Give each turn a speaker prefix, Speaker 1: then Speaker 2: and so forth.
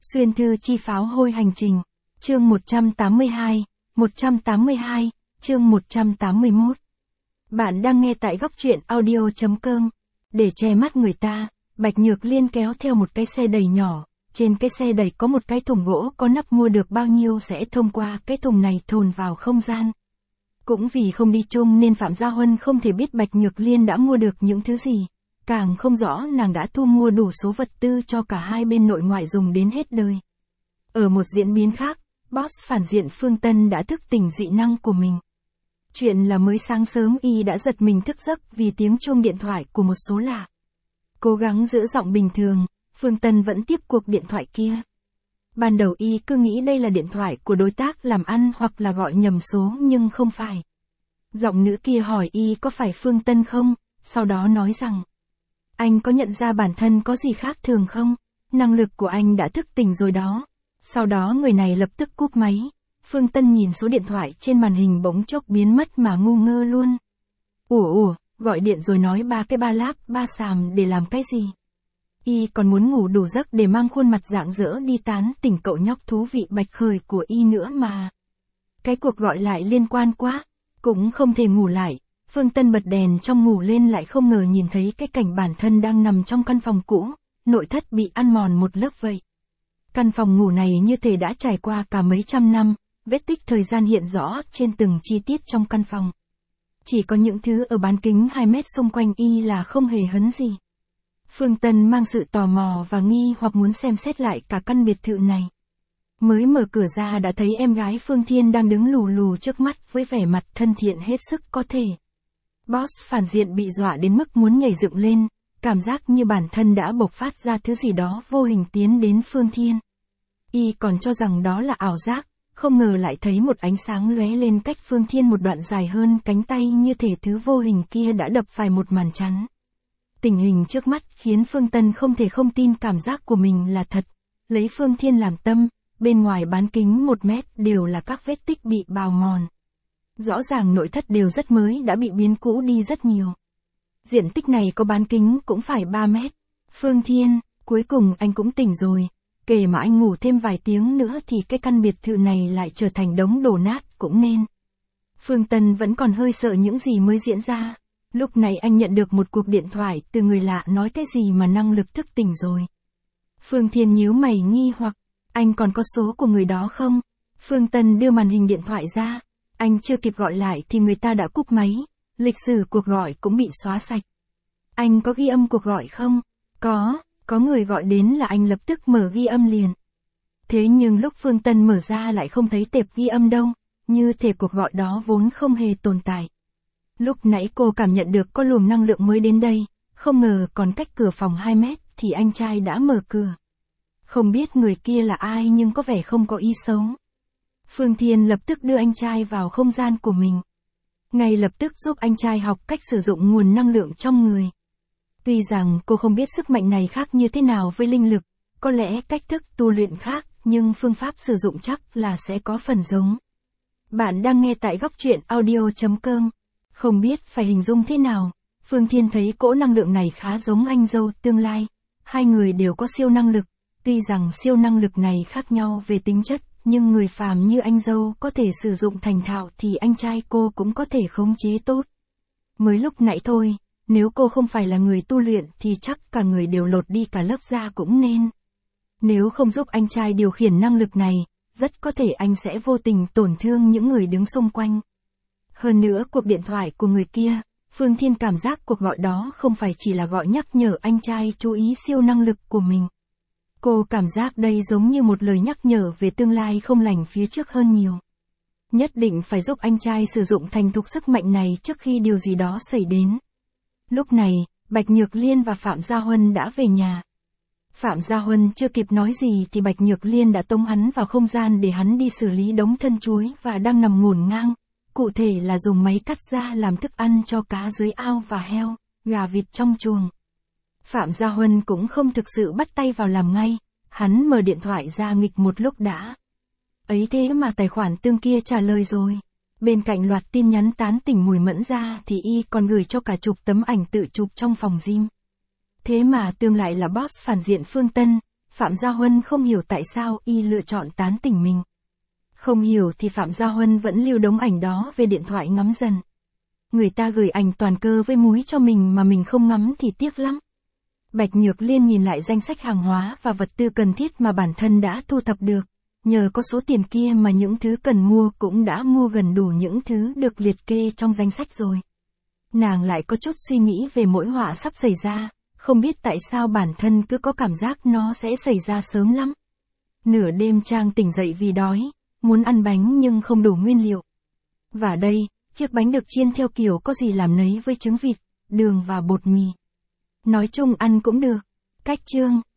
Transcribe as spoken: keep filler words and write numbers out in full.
Speaker 1: Xuyên thư chi pháo hôi hành trình. Chương một trăm tám mươi hai, một trăm tám mươi hai, chương một trăm tám mươi mốt. Bạn đang nghe tại góc truyện audio chấm com. Để che mắt người ta, Bạch Nhược Liên kéo theo một cái xe đẩy nhỏ. Trên cái xe đẩy có một cái thùng gỗ có nắp, mua được bao nhiêu sẽ thông qua cái thùng này thồn vào không gian. Cũng vì không đi chung nên Phạm Gia Huân không thể biết Bạch Nhược Liên đã mua được những thứ gì. Càng không rõ nàng đã thu mua đủ số vật tư cho cả hai bên nội ngoại dùng đến hết đời. Ở một diễn biến khác, boss phản diện Phương Tân đã thức tỉnh dị năng của mình. Chuyện là mới sáng sớm y đã giật mình thức giấc vì tiếng chuông điện thoại của một số lạ. Cố gắng giữ giọng bình thường, Phương Tân vẫn tiếp cuộc điện thoại kia. Ban đầu y cứ nghĩ đây là điện thoại của đối tác làm ăn hoặc là gọi nhầm số, nhưng không phải. Giọng nữ kia hỏi y có phải Phương Tân không, sau đó nói rằng: anh có nhận ra bản thân có gì khác thường không? Năng lực của anh đã thức tỉnh rồi đó. Sau đó người này lập tức cúp máy. Phương Tân nhìn số điện thoại trên màn hình bỗng chốc biến mất mà ngu ngơ luôn. Ủa ủa, gọi điện rồi nói ba cái ba láp, ba xàm để làm cái gì? Y còn muốn ngủ đủ giấc để mang khuôn mặt rạng rỡ đi tán tỉnh cậu nhóc thú vị Bạch Khởi của y nữa mà. Cái cuộc gọi lại liên quan quá, cũng không thể ngủ lại. Phương Tân bật đèn trong ngủ lên, lại không ngờ nhìn thấy cái cảnh bản thân đang nằm trong căn phòng cũ, nội thất bị ăn mòn một lớp vậy. Căn phòng ngủ này như thể đã trải qua cả mấy trăm năm, vết tích thời gian hiện rõ trên từng chi tiết trong căn phòng. Chỉ có những thứ ở bán kính hai mét xung quanh y là không hề hấn gì. Phương Tân mang sự tò mò và nghi hoặc muốn xem xét lại cả căn biệt thự này. Mới mở cửa ra đã thấy em gái Phương Thiên đang đứng lù lù trước mắt với vẻ mặt thân thiện hết sức có thể. Boss phản diện bị dọa đến mức muốn nhảy dựng lên, cảm giác như bản thân đã bộc phát ra thứ gì đó vô hình tiến đến Phương Thiên. Y còn cho rằng đó là ảo giác, không ngờ lại thấy một ánh sáng lóe lên cách Phương Thiên một đoạn dài hơn cánh tay, như thể thứ vô hình kia đã đập phải một màn chắn. Tình hình trước mắt khiến Phương Tân không thể không tin cảm giác của mình là thật. Lấy Phương Thiên làm tâm, bên ngoài bán kính một mét đều là các vết tích bị bào mòn. Rõ ràng nội thất đều rất mới, đã bị biến cũ đi rất nhiều. Diện tích này có bán kính cũng phải ba mét. Phương Thiên, cuối cùng anh cũng tỉnh rồi. Kể mà anh ngủ thêm vài tiếng nữa thì cái căn biệt thự này lại trở thành đống đổ nát cũng nên. Phương Tân vẫn còn hơi sợ những gì mới diễn ra. Lúc này anh nhận được một cuộc điện thoại từ người lạ nói cái gì mà năng lực thức tỉnh rồi. Phương Thiên nhíu mày nghi hoặc: anh còn có số của người đó không? Phương Tân đưa màn hình điện thoại ra. Anh chưa kịp gọi lại thì người ta đã cúp máy, lịch sử cuộc gọi cũng bị xóa sạch. Anh có ghi âm cuộc gọi không? Có, có người gọi đến là anh lập tức mở ghi âm liền. Thế nhưng lúc Phương Tân mở ra lại không thấy tệp ghi âm đâu, như thể cuộc gọi đó vốn không hề tồn tại. Lúc nãy cô cảm nhận được có luồng năng lượng mới đến đây, không ngờ còn cách cửa phòng hai mét thì anh trai đã mở cửa. Không biết người kia là ai nhưng có vẻ không có ý xấu. Phương Thiên lập tức đưa anh trai vào không gian của mình. Ngay lập tức giúp anh trai học cách sử dụng nguồn năng lượng trong người. Tuy rằng cô không biết sức mạnh này khác như thế nào với linh lực, có lẽ cách thức tu luyện khác, nhưng phương pháp sử dụng chắc là sẽ có phần giống. Bạn đang nghe tại góc truyện audio chấm com. Không biết phải hình dung thế nào, Phương Thiên thấy cỗ năng lượng này khá giống anh dâu tương lai. Hai người đều có siêu năng lực, tuy rằng siêu năng lực này khác nhau về tính chất, nhưng người phàm như anh dâu có thể sử dụng thành thạo thì anh trai cô cũng có thể khống chế tốt. Mới lúc nãy thôi, nếu cô không phải là người tu luyện thì chắc cả người đều lột đi cả lớp da cũng nên. Nếu không giúp anh trai điều khiển năng lực này, rất có thể anh sẽ vô tình tổn thương những người đứng xung quanh. Hơn nữa cuộc điện thoại của người kia, Phương Thiên cảm giác cuộc gọi đó không phải chỉ là gọi nhắc nhở anh trai chú ý siêu năng lực của mình. Cô cảm giác đây giống như một lời nhắc nhở về tương lai không lành phía trước hơn nhiều. Nhất định phải giúp anh trai sử dụng thành thục sức mạnh này trước khi điều gì đó xảy đến. Lúc này, Bạch Nhược Liên và Phạm Gia Huân đã về nhà. Phạm Gia Huân chưa kịp nói gì thì Bạch Nhược Liên đã tống hắn vào không gian để hắn đi xử lý đống thân chuối và đang nằm ngổn ngang. Cụ thể là dùng máy cắt da làm thức ăn cho cá dưới ao và heo, gà vịt trong chuồng. Phạm Gia Huân cũng không thực sự bắt tay vào làm ngay, hắn mở điện thoại ra nghịch một lúc đã. Ấy thế mà tài khoản tương kia trả lời rồi. Bên cạnh loạt tin nhắn tán tỉnh mùi mẫn ra thì y còn gửi cho cả chục tấm ảnh tự chụp trong phòng gym. Thế mà tương lại là boss phản diện Phương Tân. Phạm Gia Huân không hiểu tại sao y lựa chọn tán tỉnh mình. Không hiểu thì Phạm Gia Huân vẫn lưu đống ảnh đó về điện thoại ngắm dần. Người ta gửi ảnh toàn cơ với múi cho mình mà mình không ngắm thì tiếc lắm. Bạch Nhược Liên nhìn lại danh sách hàng hóa và vật tư cần thiết mà bản thân đã thu thập được. Nhờ có số tiền kia mà những thứ cần mua cũng đã mua gần đủ những thứ được liệt kê trong danh sách rồi. Nàng lại có chút suy nghĩ về mối họa sắp xảy ra, không biết tại sao bản thân cứ có cảm giác nó sẽ xảy ra sớm lắm. Nửa đêm Trang tỉnh dậy vì đói, muốn ăn bánh nhưng không đủ nguyên liệu. Và đây, chiếc bánh được chiên theo kiểu có gì làm nấy với trứng vịt, đường và bột mì. Nói chung ăn cũng được. Cách chương